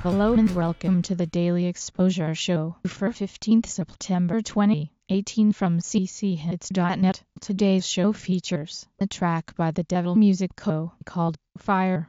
Hello and welcome to the Daily Exposure Show for 15th September 2018 from cchits.net. Today's show features a track by the Devil Music Co. called Fire.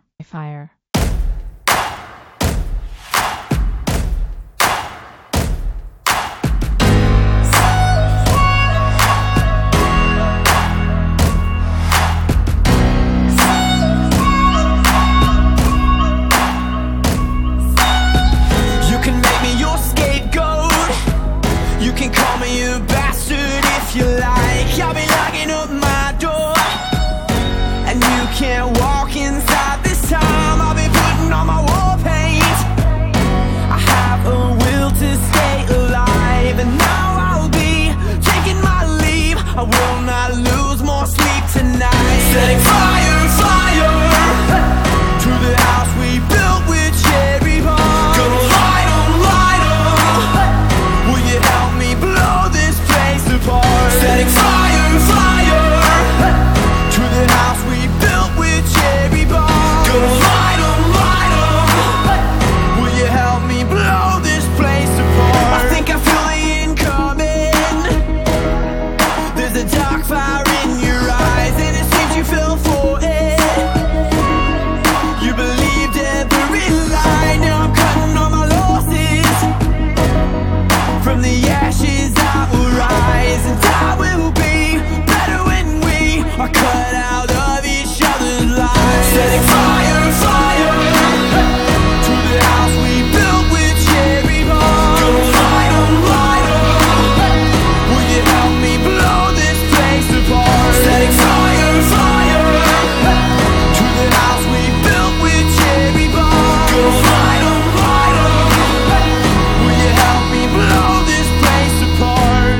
Call me a bastard if you like. I'll be locking up my door, and you can't walk inside this time. I'll be putting on my war paint. I have a will to stay alive, and now I'll be taking my leave. I will not lose more sleep tonight. Setting fire, fire to the house we built with cherry bombs. Gonna light 'em, light 'em. Will you help me blow this place apart? Setting fire, fire to the house we built with cherry bombs. Gonna light 'em, light 'em. Will you help me blow this place apart? I think I feel the incoming. There's a dark fire in your eyes, and it seems you fell for it. You believed every lie. Now I'm cutting all my losses. From the ashes I will rise, and I will be better when we are cut out of each other's lives. Setting fire, fire to the house we built with cherry bombs. Gonna light 'em, light 'em. Will you help me blow this place apart? Setting fire, fire to the house we built with cherry bombs. Gonna light 'em, light 'em. Will you help me blow this place apart?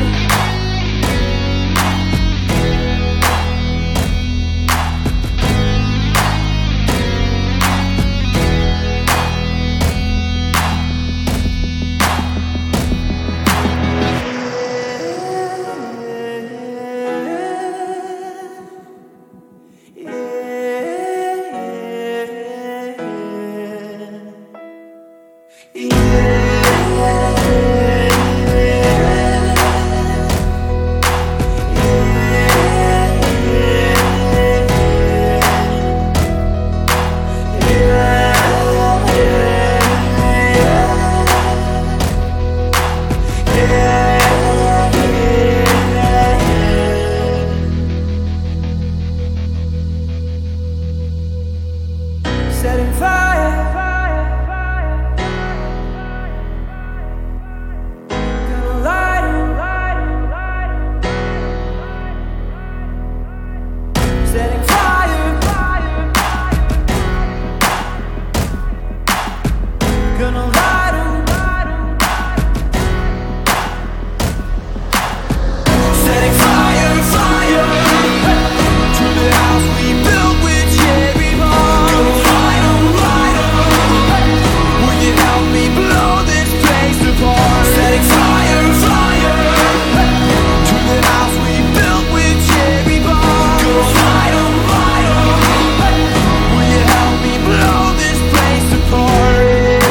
Setting fire, gonna light 'em, setting fire, gonna light 'em, setting fire, fire to the house we built with cherry bombs. Gonna light 'em, light 'em. Will you help me blow this place apart? Setting fire, fire to the house we built with cherry bombs. Gonna light 'em, light 'em. Will you help me blow this place apart?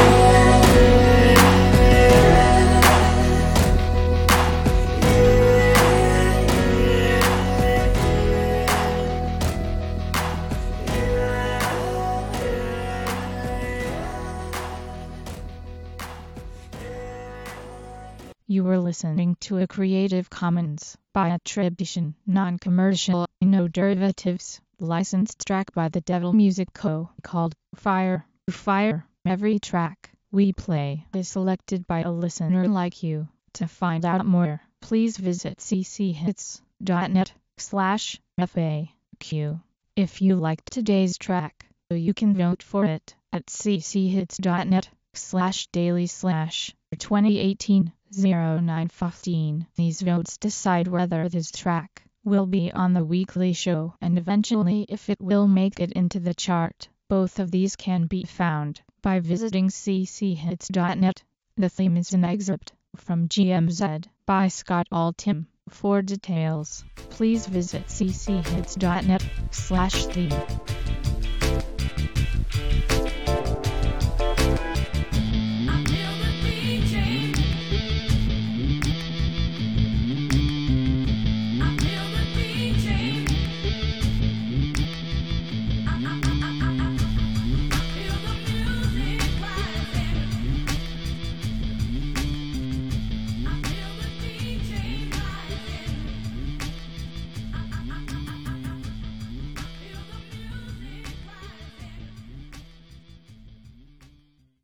You were listening to a Creative Commons by attribution, non-commercial, no derivatives, licensed track by the Devil Music Co. called Fire. Every track we play is selected by a listener like you. To find out more, please visit cchits.net/FAQ. If you liked today's track, you can vote for it at cchits.net/daily/2018-0915. These votes decide whether this track will be on the weekly show and eventually if it will make it into the chart. Both of these can be found by visiting cchits.net. The theme is an excerpt from GMZ by Scott Altham. For details, please visit cchits.net/theme.